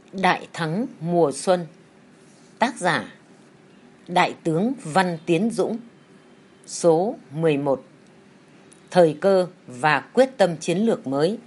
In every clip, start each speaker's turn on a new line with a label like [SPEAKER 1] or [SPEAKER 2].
[SPEAKER 1] Đại thắng mùa xuân. Tác giả Đại tướng Văn Tiến Dũng. Số 11. Thời cơ và quyết tâm chiến lược mới.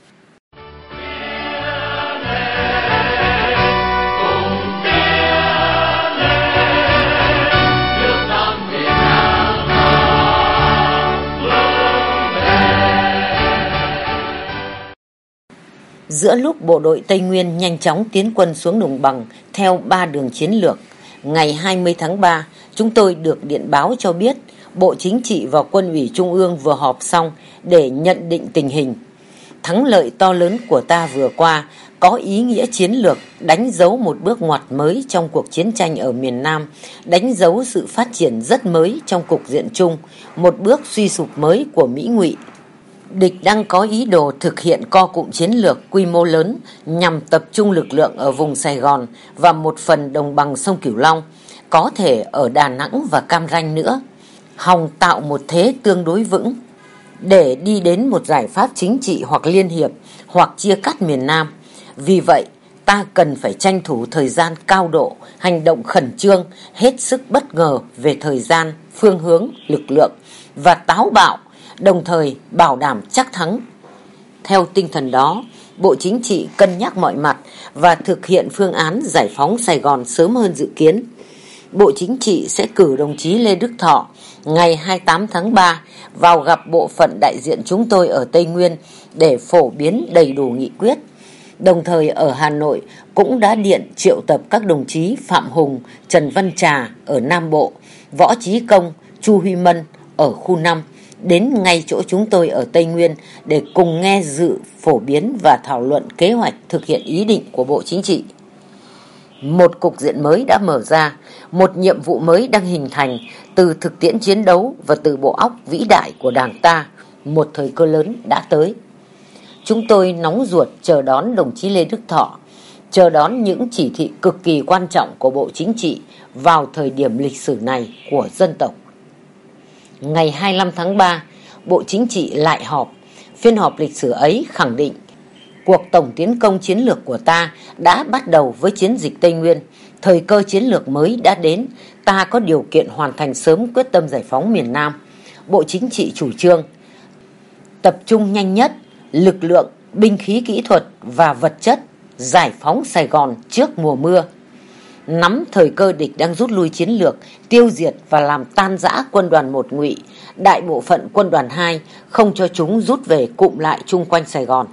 [SPEAKER 1] Giữa lúc bộ đội Tây Nguyên nhanh chóng tiến quân xuống Đồng Bằng theo 3 đường chiến lược, ngày 20 tháng 3, chúng tôi được điện báo cho biết Bộ Chính trị và Quân ủy Trung ương vừa họp xong để nhận định tình hình. Thắng lợi to lớn của ta vừa qua có ý nghĩa chiến lược, đánh dấu một bước ngoặt mới trong cuộc chiến tranh ở miền Nam, đánh dấu sự phát triển rất mới trong cục diện chung, một bước suy sụp mới của Mỹ Ngụy. Địch đang có ý đồ thực hiện co cụm chiến lược quy mô lớn nhằm tập trung lực lượng ở vùng Sài Gòn và một phần đồng bằng sông Cửu Long, có thể ở Đà Nẵng và Cam Ranh nữa, hòng tạo một thế tương đối vững để đi đến một giải pháp chính trị hoặc liên hiệp hoặc chia cắt miền Nam. Vì vậy, ta cần phải tranh thủ thời gian cao độ, hành động khẩn trương, hết sức bất ngờ về thời gian, phương hướng, lực lượng và táo bạo, đồng thời bảo đảm chắc thắng. Theo tinh thần đó, Bộ Chính trị cân nhắc mọi mặt và thực hiện phương án giải phóng Sài Gòn sớm hơn dự kiến. Bộ Chính trị sẽ cử đồng chí Lê Đức Thọ ngày 28 tháng 3 vào gặp bộ phận đại diện chúng tôi ở Tây Nguyên để phổ biến đầy đủ nghị quyết. Đồng thời ở Hà Nội cũng đã điện triệu tập các đồng chí Phạm Hùng, Trần Văn Trà ở Nam Bộ, Võ Chí Công, Chu Huy Mân ở khu 5 đến ngay chỗ chúng tôi ở Tây Nguyên để cùng nghe dự, phổ biến và thảo luận kế hoạch thực hiện ý định của Bộ Chính trị. Một cục diện mới đã mở ra, một nhiệm vụ mới đang hình thành từ thực tiễn chiến đấu và từ bộ óc vĩ đại của Đảng ta. Một thời cơ lớn đã tới. Chúng tôi nóng ruột chờ đón đồng chí Lê Đức Thọ, chờ đón những chỉ thị cực kỳ quan trọng của Bộ Chính trị vào thời điểm lịch sử này của dân tộc. Ngày 25 tháng 3, Bộ Chính trị lại họp. Phiên họp lịch sử ấy khẳng định cuộc tổng tiến công chiến lược của ta đã bắt đầu với chiến dịch Tây Nguyên. Thời cơ chiến lược mới đã đến, ta có điều kiện hoàn thành sớm quyết tâm giải phóng miền Nam. Bộ Chính trị chủ trương tập trung nhanh nhất lực lượng, binh khí kỹ thuật và vật chất giải phóng Sài Gòn trước mùa mưa. Nắm thời cơ địch đang rút lui chiến lược, tiêu diệt và làm tan rã quân đoàn 1 Ngụy, đại bộ phận quân đoàn 2, không cho chúng rút về cụm lại chung quanh Sài Gòn.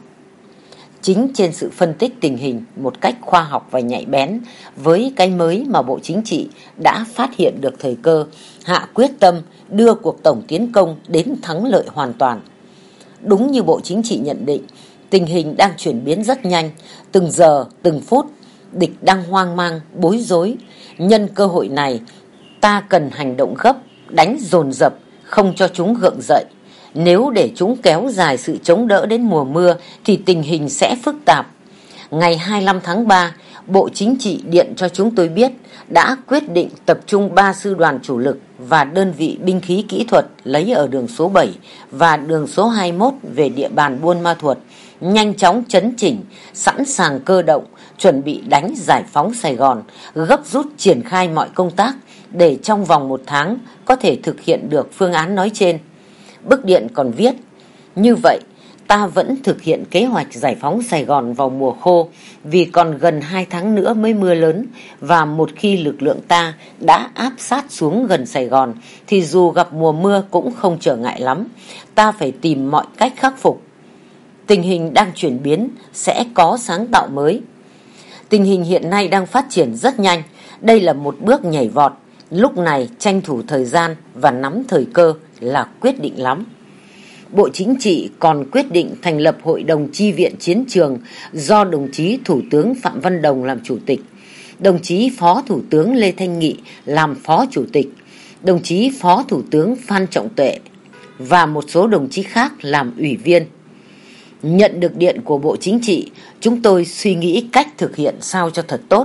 [SPEAKER 1] Chính trên sự phân tích tình hình một cách khoa học và nhạy bén với cái mới mà Bộ Chính trị đã phát hiện được thời cơ, hạ quyết tâm đưa cuộc tổng tiến công đến thắng lợi hoàn toàn. Đúng như Bộ Chính trị nhận định, tình hình đang chuyển biến rất nhanh, từng giờ, từng phút, địch đang hoang mang, bối rối. Nhân cơ hội này, ta cần hành động gấp, đánh dồn dập, không cho chúng gượng dậy. Nếu để chúng kéo dài sự chống đỡ đến mùa mưa thì tình hình sẽ phức tạp. Ngày 25 tháng 3, Bộ Chính trị điện cho chúng tôi biết đã quyết định tập trung 3 sư đoàn chủ lực và đơn vị binh khí kỹ thuật lấy ở đường số 7 và đường số 21 về địa bàn Buôn Ma Thuột, nhanh chóng chấn chỉnh, sẵn sàng cơ động, chuẩn bị đánh giải phóng Sài Gòn, gấp rút triển khai mọi công tác để trong vòng 1 tháng có thể thực hiện được phương án nói trên. Bức điện còn viết, như vậy ta vẫn thực hiện kế hoạch giải phóng Sài Gòn vào mùa khô vì còn gần 2 tháng nữa mới mưa lớn, và một khi lực lượng ta đã áp sát xuống gần Sài Gòn thì dù gặp mùa mưa cũng không trở ngại lắm, ta phải tìm mọi cách khắc phục. Tình hình đang chuyển biến, sẽ có sáng tạo mới. Tình hình hiện nay đang phát triển rất nhanh, đây là một bước nhảy vọt, lúc này tranh thủ thời gian và nắm thời cơ là quyết định lắm. Bộ Chính trị còn quyết định thành lập Hội đồng Chi viện Chiến trường do đồng chí Thủ tướng Phạm Văn Đồng làm chủ tịch, đồng chí Phó Thủ tướng Lê Thanh Nghị làm Phó Chủ tịch, đồng chí Phó Thủ tướng Phan Trọng Tuệ và một số đồng chí khác làm ủy viên. Nhận được điện của Bộ Chính trị, chúng tôi suy nghĩ cách thực hiện sao cho thật tốt.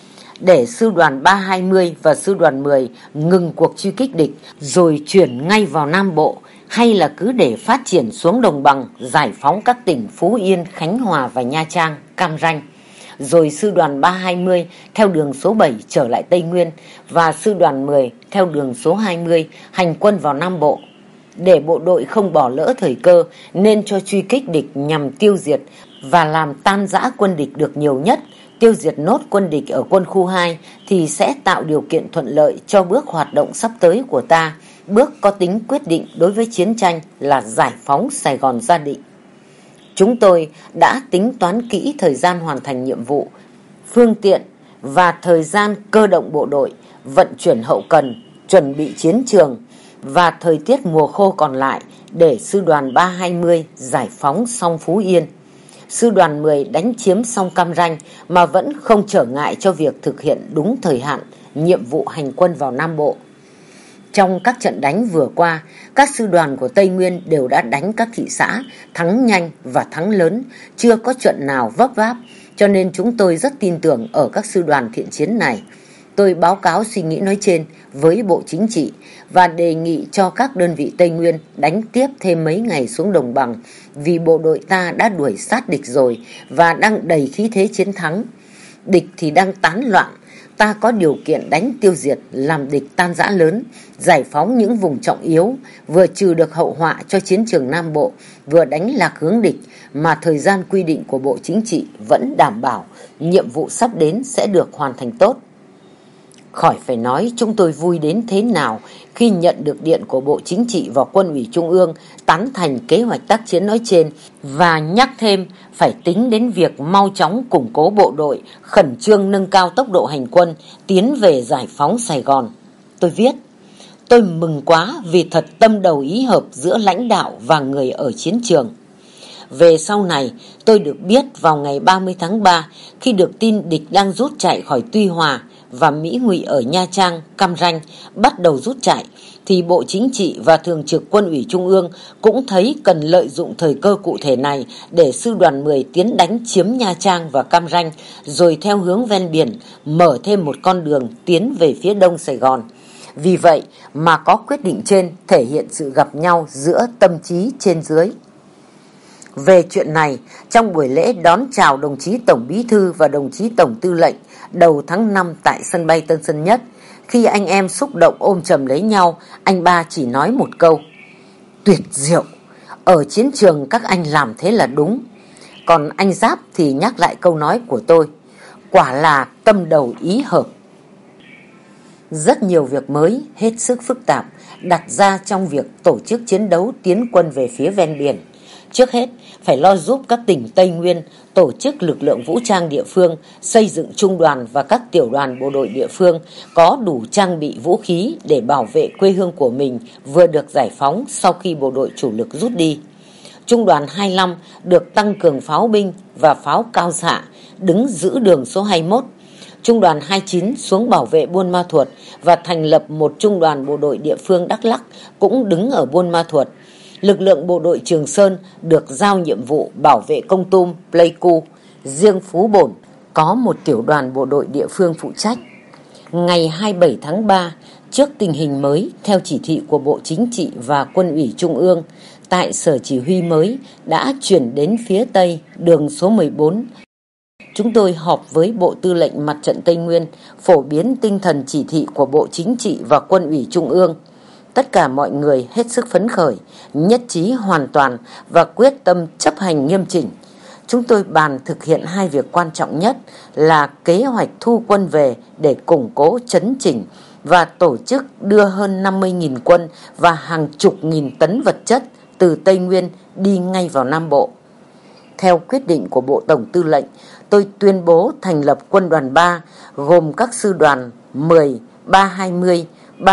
[SPEAKER 1] Để sư đoàn 320 và sư đoàn 10 ngừng cuộc truy kích địch rồi chuyển ngay vào Nam Bộ, hay là cứ để phát triển xuống đồng bằng, giải phóng các tỉnh Phú Yên, Khánh Hòa và Nha Trang, Cam Ranh, rồi sư đoàn 320 theo đường số 7 trở lại Tây Nguyên và sư đoàn 10 theo đường số 20 hành quân vào Nam Bộ. Để bộ đội không bỏ lỡ thời cơ nên cho truy kích địch nhằm tiêu diệt và làm tan rã quân địch được nhiều nhất, tiêu diệt nốt quân địch ở quân khu 2 thì sẽ tạo điều kiện thuận lợi cho bước hoạt động sắp tới của ta, bước có tính quyết định đối với chiến tranh là giải phóng Sài Gòn gia định. Chúng tôi đã tính toán kỹ thời gian hoàn thành nhiệm vụ, phương tiện và thời gian cơ động bộ đội, vận chuyển hậu cần, chuẩn bị chiến trường và thời tiết mùa khô còn lại để sư đoàn 320 giải phóng xong Phú Yên. Sư đoàn 10 đánh chiếm xong Cam Ranh mà vẫn không trở ngại cho việc thực hiện đúng thời hạn nhiệm vụ hành quân vào Nam Bộ. Trong các trận đánh vừa qua, các sư đoàn của Tây Nguyên đều đã đánh các thị xã, thắng nhanh và thắng lớn, chưa có trận nào vấp váp, cho nên chúng tôi rất tin tưởng ở các sư đoàn thiện chiến này. Tôi báo cáo suy nghĩ nói trên với Bộ Chính trị và đề nghị cho các đơn vị Tây Nguyên đánh tiếp thêm mấy ngày xuống Đồng Bằng vì bộ đội ta đã đuổi sát địch rồi và đang đầy khí thế chiến thắng. Địch thì đang tán loạn, ta có điều kiện đánh tiêu diệt, làm địch tan rã lớn, giải phóng những vùng trọng yếu, vừa trừ được hậu họa cho chiến trường Nam Bộ, vừa đánh lạc hướng địch mà thời gian quy định của Bộ Chính trị vẫn đảm bảo nhiệm vụ sắp đến sẽ được hoàn thành tốt. Khỏi phải nói chúng tôi vui đến thế nào khi nhận được điện của Bộ Chính trị và Quân ủy Trung ương tán thành kế hoạch tác chiến nói trên và nhắc thêm phải tính đến việc mau chóng củng cố bộ đội, khẩn trương nâng cao tốc độ hành quân, tiến về giải phóng Sài Gòn. Tôi viết, tôi mừng quá vì thật tâm đầu ý hợp giữa lãnh đạo và người ở chiến trường. Về sau này, tôi được biết vào ngày 30 tháng 3, khi được tin địch đang rút chạy khỏi Tuy Hòa và Mỹ Ngụy ở Nha Trang, Cam Ranh bắt đầu rút chạy, thì Bộ Chính trị và Thường trực Quân ủy Trung ương cũng thấy cần lợi dụng thời cơ cụ thể này để sư đoàn 10 tiến đánh chiếm Nha Trang và Cam Ranh, rồi theo hướng ven biển mở thêm một con đường tiến về phía đông Sài Gòn. Vì vậy mà có quyết định trên thể hiện sự gặp nhau giữa tâm trí trên dưới. Về chuyện này, trong buổi lễ đón chào đồng chí Tổng Bí thư và đồng chí Tổng Tư lệnh đầu tháng 5 tại sân bay Tân Sơn Nhất, khi anh em xúc động ôm chầm lấy nhau, anh Ba chỉ nói một câu: tuyệt diệu, ở chiến trường các anh làm thế là đúng. Còn anh Giáp thì nhắc lại câu nói của tôi: quả là tâm đầu ý hợp. Rất nhiều việc mới, hết sức phức tạp đặt ra trong việc tổ chức chiến đấu tiến quân về phía ven biển. Trước hết, phải lo giúp các tỉnh Tây Nguyên tổ chức lực lượng vũ trang địa phương, xây dựng trung đoàn và các tiểu đoàn bộ đội địa phương có đủ trang bị vũ khí để bảo vệ quê hương của mình vừa được giải phóng sau khi bộ đội chủ lực rút đi. Trung đoàn 25 được tăng cường pháo binh và pháo cao xạ, đứng giữ đường số 21. Trung đoàn 29 xuống bảo vệ Buôn Ma Thuột và thành lập một trung đoàn bộ đội địa phương Đắk Lắk cũng đứng ở Buôn Ma Thuột. Lực lượng bộ đội Trường Sơn được giao nhiệm vụ bảo vệ Kon Tum, Pleiku. Riêng Phú Bổn có một tiểu đoàn bộ đội địa phương phụ trách. Ngày 27 tháng 3, trước tình hình mới theo chỉ thị của Bộ Chính trị và Quân ủy Trung ương, tại sở chỉ huy mới đã chuyển đến phía Tây đường số 14. Chúng tôi họp với Bộ Tư lệnh Mặt trận Tây Nguyên, phổ biến tinh thần chỉ thị của Bộ Chính trị và Quân ủy Trung ương. Tất cả mọi người hết sức phấn khởi, nhất trí hoàn toàn và quyết tâm chấp hành nghiêm chỉnh. Chúng tôi bàn thực hiện hai việc quan trọng nhất là kế hoạch thu quân về để củng cố chấn chỉnh và tổ chức đưa hơn 50.000 quân và hàng chục nghìn tấn vật chất từ Tây Nguyên đi ngay vào Nam Bộ. Theo quyết định của Bộ Tổng Tư lệnh, tôi tuyên bố thành lập quân đoàn 3 gồm các sư đoàn 10, 320,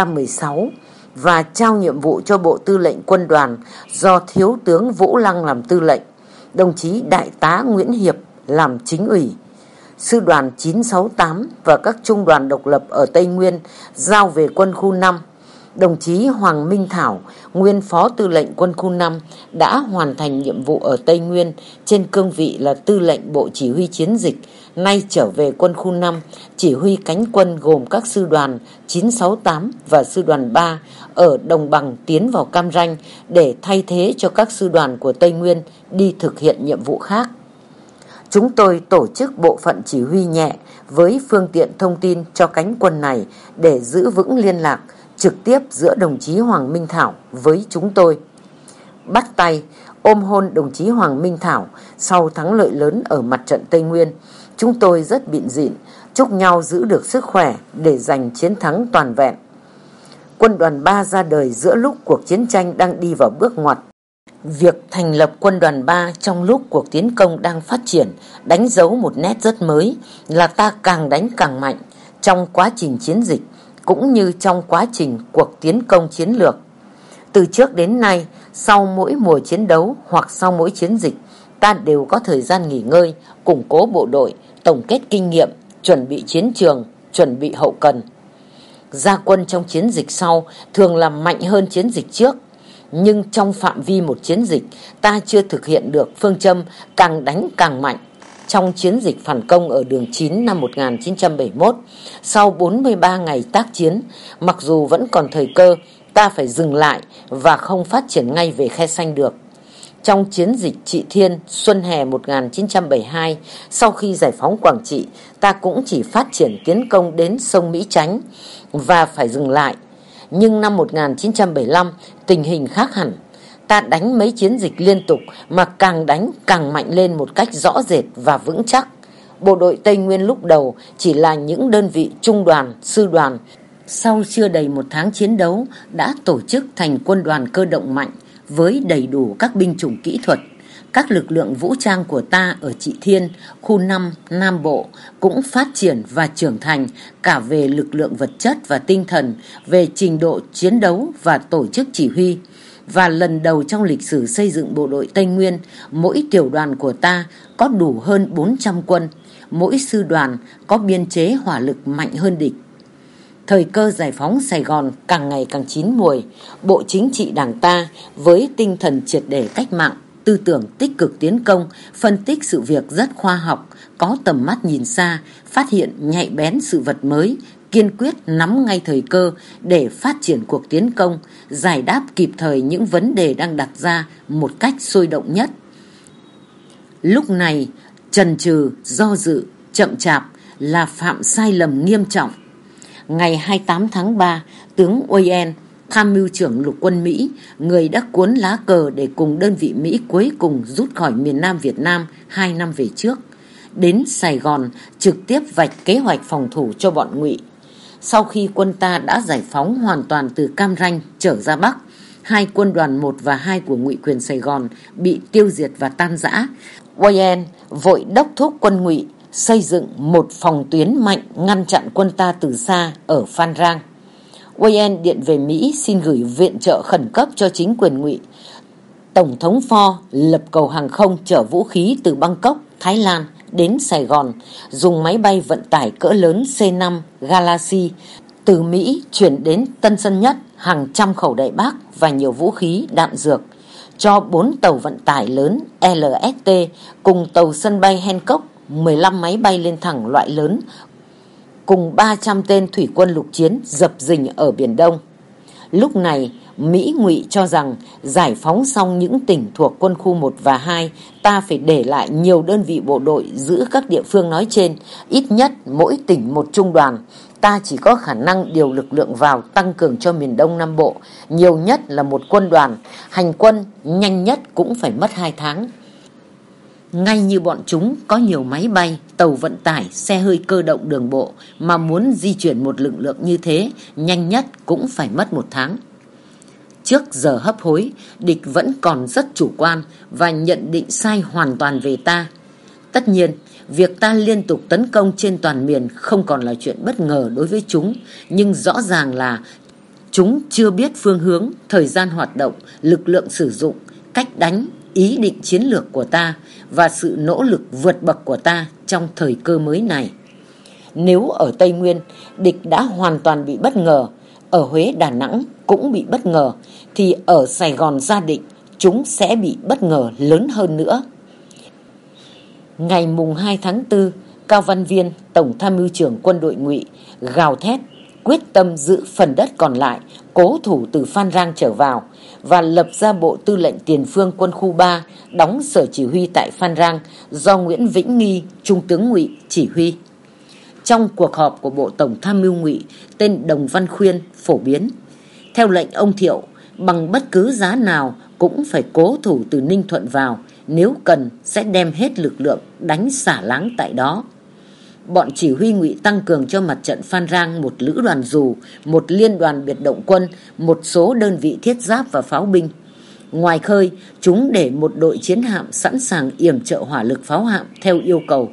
[SPEAKER 1] 316 và trao nhiệm vụ cho Bộ Tư lệnh Quân đoàn do Thiếu tướng Vũ Lăng làm tư lệnh, đồng chí Đại tá Nguyễn Hiệp làm chính ủy. Sư đoàn 968 và các trung đoàn độc lập ở Tây Nguyên giao về quân khu 5. Đồng chí Hoàng Minh Thảo, nguyên Phó Tư lệnh Quân khu 5 đã hoàn thành nhiệm vụ ở Tây Nguyên trên cương vị là Tư lệnh Bộ Chỉ huy Chiến dịch, nay trở về quân khu 5, chỉ huy cánh quân gồm các sư đoàn 968 và sư đoàn 3 ở Đồng Bằng tiến vào Cam Ranh để thay thế cho các sư đoàn của Tây Nguyên đi thực hiện nhiệm vụ khác. Chúng tôi tổ chức bộ phận chỉ huy nhẹ với phương tiện thông tin cho cánh quân này để giữ vững liên lạc trực tiếp giữa đồng chí Hoàng Minh Thảo với chúng tôi. Bắt tay, ôm hôn đồng chí Hoàng Minh Thảo sau thắng lợi lớn ở mặt trận Tây Nguyên, chúng tôi rất bịn rịn, chúc nhau giữ được sức khỏe để giành chiến thắng toàn vẹn. Quân đoàn 3 ra đời giữa lúc cuộc chiến tranh đang đi vào bước ngoặt. Việc thành lập quân đoàn 3 trong lúc cuộc tiến công đang phát triển đánh dấu một nét rất mới là ta càng đánh càng mạnh trong quá trình chiến dịch cũng như trong quá trình cuộc tiến công chiến lược. Từ trước đến nay, sau mỗi mùa chiến đấu hoặc sau mỗi chiến dịch, ta đều có thời gian nghỉ ngơi, củng cố bộ đội, tổng kết kinh nghiệm, chuẩn bị chiến trường, chuẩn bị hậu cần. Ra quân trong chiến dịch sau thường làm mạnh hơn chiến dịch trước, nhưng trong phạm vi một chiến dịch, ta chưa thực hiện được phương châm càng đánh càng mạnh. Trong chiến dịch phản công ở đường 9 năm 1971, sau 43 ngày tác chiến, mặc dù vẫn còn thời cơ, ta phải dừng lại và không phát triển ngay về Khe Sanh được. Trong chiến dịch Trị Thiên xuân hè 1972, sau khi giải phóng Quảng Trị, ta cũng chỉ phát triển tiến công đến sông Mỹ Chánh và phải dừng lại. Nhưng năm 1975, tình hình khác hẳn. Ta đánh mấy chiến dịch liên tục mà càng đánh càng mạnh lên một cách rõ rệt và vững chắc. Bộ đội Tây Nguyên lúc đầu chỉ là những đơn vị trung đoàn, sư đoàn. Sau chưa đầy một tháng chiến đấu đã tổ chức thành quân đoàn cơ động mạnh với đầy đủ các binh chủng kỹ thuật. Các lực lượng vũ trang của ta ở Trị Thiên, khu 5, Nam Bộ cũng phát triển và trưởng thành cả về lực lượng vật chất và tinh thần, về trình độ chiến đấu và tổ chức chỉ huy. Và lần đầu trong lịch sử xây dựng bộ đội Tây Nguyên, mỗi tiểu đoàn của ta có đủ hơn 400 quân, mỗi sư đoàn có biên chế hỏa lực mạnh hơn địch. Thời cơ giải phóng Sài Gòn càng ngày càng chín muồi, Bộ Chính trị Đảng ta với tinh thần triệt để cách mạng, tư tưởng tích cực tiến công, phân tích sự việc rất khoa học, có tầm mắt nhìn xa, phát hiện nhạy bén sự vật mới, kiên quyết nắm ngay thời cơ để phát triển cuộc tiến công, giải đáp kịp thời những vấn đề đang đặt ra một cách sôi động nhất. Lúc này, chần chừ, do dự, chậm chạp là phạm sai lầm nghiêm trọng. Ngày 28 tháng 3, tướng Wayne, tham mưu trưởng lục quân Mỹ, người đã cuốn lá cờ để cùng đơn vị Mỹ cuối cùng rút khỏi miền Nam Việt Nam 2 năm về trước, đến Sài Gòn trực tiếp vạch kế hoạch phòng thủ cho bọn Ngụy. Sau khi quân ta đã giải phóng hoàn toàn từ Cam Ranh trở ra Bắc, hai quân đoàn 1 và 2 của Ngụy quyền Sài Gòn bị tiêu diệt và tan rã. Wayne vội đốc thúc quân Ngụy xây dựng một phòng tuyến mạnh ngăn chặn quân ta từ xa ở Phan Rang. Wayne điện về Mỹ xin gửi viện trợ khẩn cấp cho chính quyền Ngụy. Tổng thống Ford lập cầu hàng không chở vũ khí từ Bangkok, Thái Lan đến Sài Gòn, dùng máy bay vận tải cỡ lớn C-5 Galaxy từ Mỹ chuyển đến Tân Sơn Nhất hàng trăm khẩu đại bác và nhiều vũ khí, đạn dược, cho 4 tàu vận tải lớn LST cùng tàu sân bay Hancock, 15 máy bay lên thẳng loại lớn, cùng 300 tên thủy quân lục chiến dập dình ở Biển Đông. Lúc này, Mỹ Ngụy cho rằng giải phóng xong những tỉnh thuộc quân khu 1 và 2, ta phải để lại nhiều đơn vị bộ đội giữ các địa phương nói trên, ít nhất mỗi tỉnh một trung đoàn. Ta chỉ có khả năng điều lực lượng vào tăng cường cho miền Đông Nam Bộ, nhiều nhất là một quân đoàn, hành quân nhanh nhất cũng phải mất 2 tháng. Ngay như bọn chúng có nhiều máy bay, tàu vận tải, xe hơi cơ động đường bộ mà muốn di chuyển một lực lượng như thế, nhanh nhất cũng phải mất 1 tháng. Trước giờ hấp hối, địch vẫn còn rất chủ quan và nhận định sai hoàn toàn về ta. Tất nhiên, việc ta liên tục tấn công trên toàn miền không còn là chuyện bất ngờ đối với chúng, nhưng rõ ràng là chúng chưa biết phương hướng, thời gian hoạt động, lực lượng sử dụng, cách đánh, ý định chiến lược của ta và sự nỗ lực vượt bậc của ta trong thời cơ mới này. Nếu ở Tây Nguyên, địch đã hoàn toàn bị bất ngờ, ở Huế, Đà Nẵng cũng bị bất ngờ, thì ở Sài Gòn, Gia Định chúng sẽ bị bất ngờ lớn hơn nữa. Ngày mùng 2 tháng 4, Cao Văn Viên, Tổng tham mưu trưởng quân đội Ngụy, gào thét quyết tâm giữ phần đất còn lại, cố thủ từ Phan Rang trở vào và lập ra Bộ Tư lệnh Tiền phương Quân khu 3, đóng sở chỉ huy tại Phan Rang do Nguyễn Vĩnh Nghi, Trung tướng Ngụy chỉ huy. Trong cuộc họp của Bộ Tổng Tham mưu Ngụy, tên Đồng Văn Khuyên phổ biến: theo lệnh ông Thiệu, bằng bất cứ giá nào cũng phải cố thủ từ Ninh Thuận vào, nếu cần sẽ đem hết lực lượng đánh xả láng tại đó. Bọn chỉ huy Ngụy tăng cường cho mặt trận Phan Rang một lữ đoàn dù, một liên đoàn biệt động quân, một số đơn vị thiết giáp và pháo binh. Ngoài khơi, chúng để một đội chiến hạm sẵn sàng yểm trợ hỏa lực pháo hạm theo yêu cầu.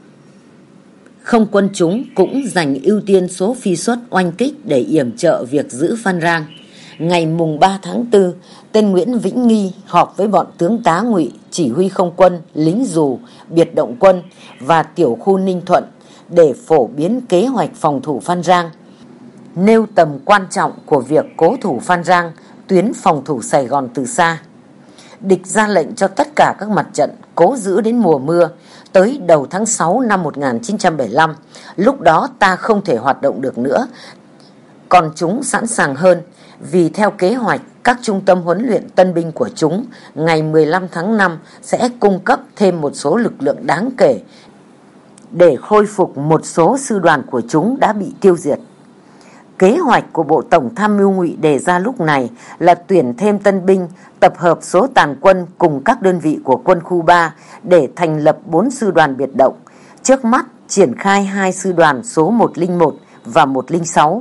[SPEAKER 1] Không quân chúng cũng dành ưu tiên số phi suất oanh kích để yểm trợ việc giữ Phan Rang. Ngày mùng 3 tháng 4, tên Nguyễn Vĩnh Nghi họp với bọn tướng tá Ngụy, chỉ huy không quân, lính dù, biệt động quân và tiểu khu Ninh Thuận để phổ biến kế hoạch phòng thủ Phan Rang, nêu tầm quan trọng của việc cố thủ Phan Rang, tuyến phòng thủ Sài Gòn từ xa. Địch ra lệnh cho tất cả các mặt trận cố giữ đến mùa mưa, tới đầu tháng 6 năm 1975, lúc đó ta không thể hoạt động được nữa. Còn chúng sẵn sàng hơn, vì theo kế hoạch, các trung tâm huấn luyện tân binh của chúng ngày 15 tháng 5 sẽ cung cấp thêm một số lực lượng đáng kể để khôi phục một số sư đoàn của chúng đã bị tiêu diệt. Kế hoạch của Bộ Tổng Tham mưu Ngụy đề ra lúc này là tuyển thêm tân binh, tập hợp số tàn quân cùng các đơn vị của quân khu 3 để thành lập 4 sư đoàn biệt động. Trước mắt triển khai 2 sư đoàn số 101 và 106.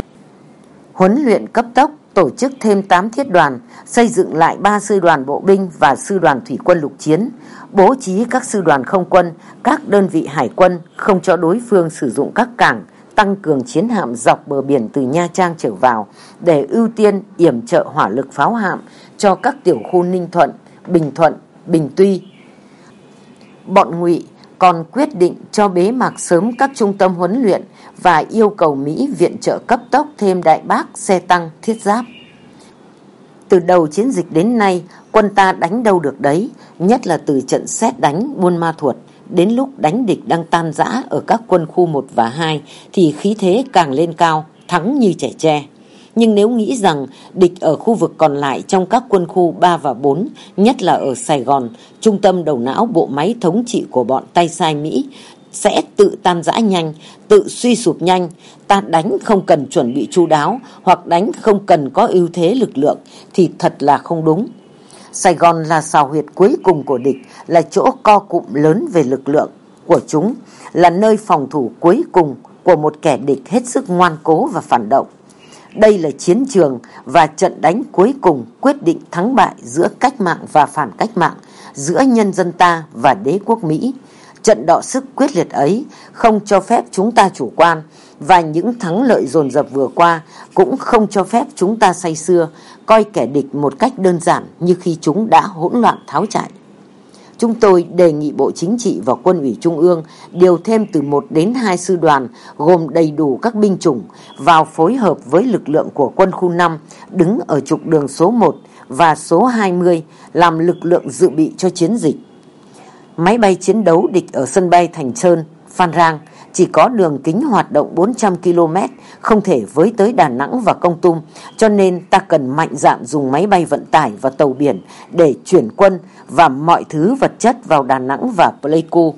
[SPEAKER 1] Huấn luyện cấp tốc, tổ chức thêm 8 thiết đoàn, xây dựng lại 3 sư đoàn bộ binh và sư đoàn thủy quân lục chiến, bố trí các sư đoàn không quân, các đơn vị hải quân không cho đối phương sử dụng các cảng, tăng cường chiến hạm dọc bờ biển từ Nha Trang trở vào để ưu tiên yểm trợ hỏa lực pháo hạm cho các tiểu khu Ninh Thuận, Bình Tuy. Bọn Ngụy còn quyết định cho bế mạc sớm các trung tâm huấn luyện và yêu cầu Mỹ viện trợ cấp tốc thêm đại bác, xe tăng, thiết giáp. Từ đầu chiến dịch đến nay, quân ta đánh đâu được đấy, nhất là từ trận sét đánh Buôn Ma Thuột đến lúc đánh địch đang tan rã ở các quân khu 1 và 2 thì khí thế càng lên cao, thắng như trẻ tre. Nhưng nếu nghĩ rằng địch ở khu vực còn lại trong các quân khu 3 và 4, nhất là ở Sài Gòn, trung tâm đầu não bộ máy thống trị của bọn tay sai Mỹ, sẽ tự tan rã nhanh, tự suy sụp nhanh, ta đánh không cần chuẩn bị chu đáo hoặc đánh không cần có ưu thế lực lượng thì thật là không đúng. Sài Gòn là sào huyệt cuối cùng của địch, là chỗ co cụm lớn về lực lượng của chúng, là nơi phòng thủ cuối cùng của một kẻ địch hết sức ngoan cố và phản động. Đây là chiến trường và trận đánh cuối cùng quyết định thắng bại giữa cách mạng và phản cách mạng, giữa nhân dân ta và đế quốc Mỹ. Trận đọ sức quyết liệt ấy không cho phép chúng ta chủ quan, và những thắng lợi dồn dập vừa qua cũng không cho phép chúng ta say sưa, coi kẻ địch một cách đơn giản như khi chúng đã hỗn loạn tháo chạy. Chúng tôi đề nghị Bộ Chính trị và Quân ủy Trung ương điều thêm từ 1 đến 2 sư đoàn gồm đầy đủ các binh chủng vào phối hợp với lực lượng của quân khu 5 đứng ở trục đường số 1 và số 20 làm lực lượng dự bị cho chiến dịch. Máy bay chiến đấu địch ở sân bay Thành Sơn, Phan Rang chỉ có đường kính hoạt động 400 km, không thể với tới Đà Nẵng và Kon Tum, cho nên ta cần mạnh dạn dùng máy bay vận tải và tàu biển để chuyển quân và mọi thứ vật chất vào Đà Nẵng và Pleiku.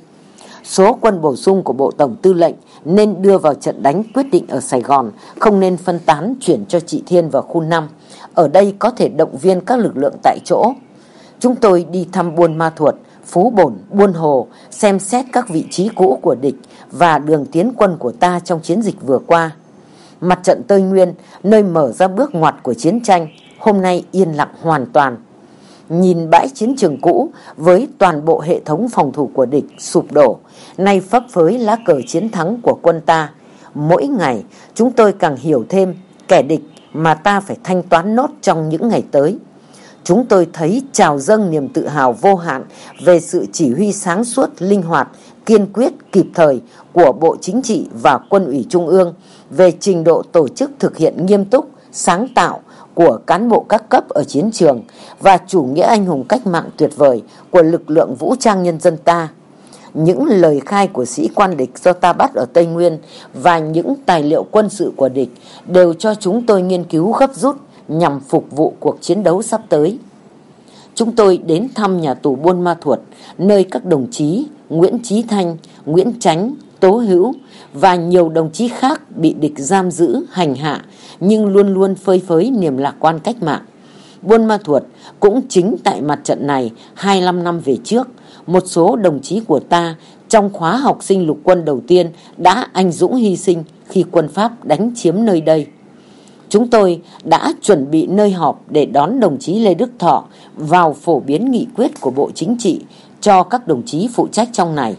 [SPEAKER 1] Số quân bổ sung của Bộ Tổng Tư lệnh nên đưa vào trận đánh quyết định ở Sài Gòn, không nên phân tán chuyển cho Trị Thiên vào khu 5. Ở đây có thể động viên các lực lượng tại chỗ. Chúng tôi đi thăm Buôn Ma Thuột, Phú Bổn, Buôn Hồ, xem xét các vị trí cũ của địch và đường tiến quân của ta trong chiến dịch vừa qua. Mặt trận Tây Nguyên, nơi mở ra bước ngoặt của chiến tranh, hôm nay yên lặng hoàn toàn. Nhìn bãi chiến trường cũ với toàn bộ hệ thống phòng thủ của địch sụp đổ, nay phấp phới lá cờ chiến thắng của quân ta. Mỗi ngày chúng tôi càng hiểu thêm kẻ địch mà ta phải thanh toán nốt trong những ngày tới. Chúng tôi thấy trào dâng niềm tự hào vô hạn về sự chỉ huy sáng suốt, linh hoạt, kiên quyết, kịp thời của Bộ Chính trị và Quân ủy Trung ương, về trình độ tổ chức thực hiện nghiêm túc, sáng tạo của cán bộ các cấp ở chiến trường và chủ nghĩa anh hùng cách mạng tuyệt vời của lực lượng vũ trang nhân dân ta. những lời khai của sĩ quan địch do ta bắt ở Tây Nguyên và những tài liệu quân sự của địch đều cho chúng tôi nghiên cứu gấp rút nhằm phục vụ cuộc chiến đấu sắp tới. Chúng tôi đến thăm nhà tù Buôn Ma Thuột, nơi các đồng chí Nguyễn Chí Thanh, Nguyễn Chánh, Tố Hữu và nhiều đồng chí khác bị địch giam giữ, hành hạ, nhưng luôn luôn phơi phới niềm lạc quan cách mạng. Buôn Ma Thuột cũng chính tại mặt trận này 25 năm về trước, một số đồng chí của ta trong khóa học sinh lục quân đầu tiên đã anh dũng hy sinh khi quân Pháp đánh chiếm nơi đây. Chúng tôi đã chuẩn bị nơi họp để đón đồng chí Lê Đức Thọ vào phổ biến nghị quyết của Bộ Chính trị cho các đồng chí phụ trách trong này.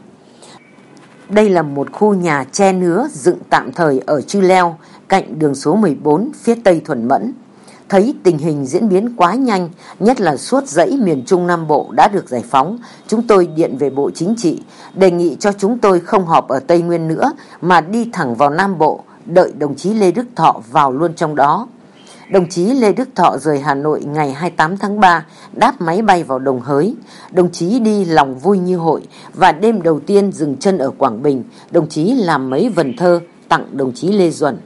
[SPEAKER 1] Đây là một khu nhà tre nứa dựng tạm thời ở Chư Leo, cạnh đường số 14 phía tây Thuận Mẫn. Thấy tình hình diễn biến quá nhanh, nhất là suốt dãy miền Trung Nam Bộ đã được giải phóng, chúng tôi điện về Bộ Chính trị, đề nghị cho chúng tôi không họp ở Tây Nguyên nữa mà đi thẳng vào Nam Bộ, đợi đồng chí Lê Đức Thọ vào luôn trong đó. Đồng chí Lê Đức Thọ rời Hà Nội ngày 28 tháng 3, đáp máy bay vào Đồng Hới. Đồng chí đi lòng vui như hội và đêm đầu tiên dừng chân ở Quảng Bình, đồng chí làm mấy vần thơ tặng đồng chí Lê Duẩn.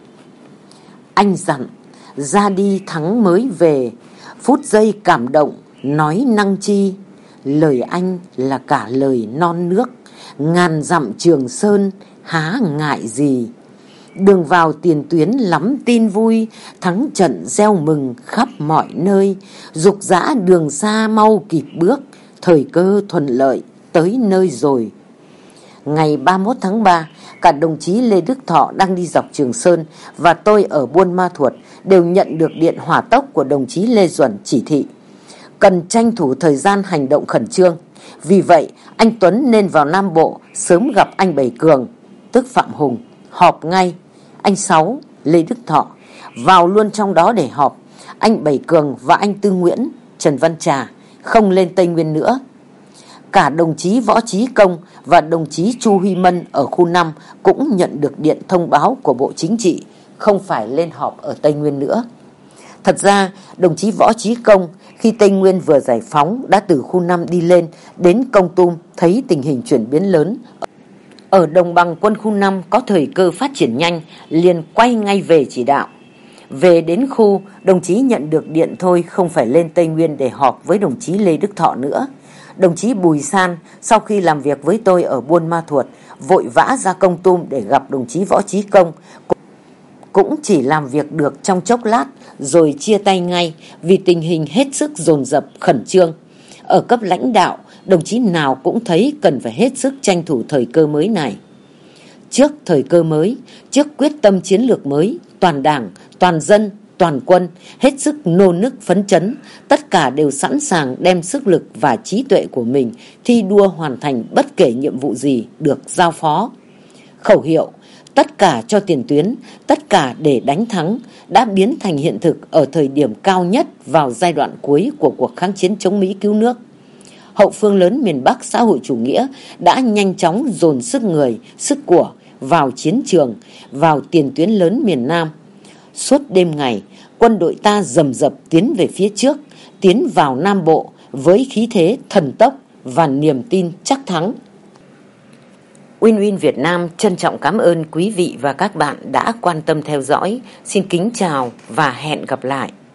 [SPEAKER 1] Anh dặn, ra đi thắng mới về, phút giây cảm động, nói năng chi. Lời anh là cả lời non nước, ngàn dặm Trường Sơn, há ngại gì. Đường vào tiền tuyến lắm tin vui, thắng trận reo mừng khắp mọi nơi. Dục dã đường xa mau kịp bước, thời cơ thuận lợi tới nơi rồi. Ngày 31 tháng 3, cả đồng chí Lê Đức Thọ đang đi dọc Trường Sơn và tôi ở Buôn Ma Thuột đều nhận được điện hỏa tốc của đồng chí Lê Duẩn chỉ thị cần tranh thủ thời gian hành động khẩn trương. Vì vậy, anh Tuấn nên vào Nam Bộ sớm gặp anh Bảy Cường, tức Phạm Hùng, họp ngay. Anh Sáu, Lê Đức Thọ vào luôn trong đó để họp. Anh Bảy Cường và anh Tư Nguyễn, Trần Văn Trà không lên Tây Nguyên nữa. Cả đồng chí Võ Chí Công và đồng chí Chu Huy Mân ở khu 5 cũng nhận được điện thông báo của Bộ Chính trị không phải lên họp ở Tây Nguyên nữa. Thật ra, đồng chí Võ Chí Công khi Tây Nguyên vừa giải phóng đã từ khu 5 đi lên đến Kon Tum, thấy tình hình chuyển biến lớn. Ở đồng bằng quân khu 5 có thời cơ phát triển nhanh, liền quay ngay về chỉ đạo. Về đến khu, đồng chí nhận được điện thôi không phải lên Tây Nguyên để họp với đồng chí Lê Đức Thọ nữa. Đồng chí Bùi San sau khi làm việc với tôi ở Buôn Ma Thuột vội vã ra Kon Tum để gặp đồng chí Võ Chí Công. Cũng chỉ làm việc được trong chốc lát rồi chia tay ngay vì tình hình hết sức dồn dập khẩn trương. Ở cấp lãnh đạo, đồng chí nào cũng thấy cần phải hết sức tranh thủ thời cơ mới này. Trước thời cơ mới, trước quyết tâm chiến lược mới, toàn đảng, toàn dân, toàn quân hết sức nô nức phấn chấn, tất cả đều sẵn sàng đem sức lực và trí tuệ của mình thi đua hoàn thành bất kể nhiệm vụ gì được giao phó. Khẩu hiệu tất cả cho tiền tuyến, tất cả để đánh thắng đã biến thành hiện thực ở thời điểm cao nhất vào giai đoạn cuối của cuộc kháng chiến chống Mỹ cứu nước. Hậu phương lớn miền Bắc xã hội chủ nghĩa đã nhanh chóng dồn sức người, sức của vào chiến trường, vào tiền tuyến lớn miền Nam. Suốt đêm ngày, quân đội ta rầm rập tiến về phía trước, tiến vào Nam Bộ với khí thế thần tốc và niềm tin chắc thắng. Win Win Việt Nam trân trọng cảm ơn quý vị và các bạn đã quan tâm theo dõi. Xin kính chào và hẹn gặp lại.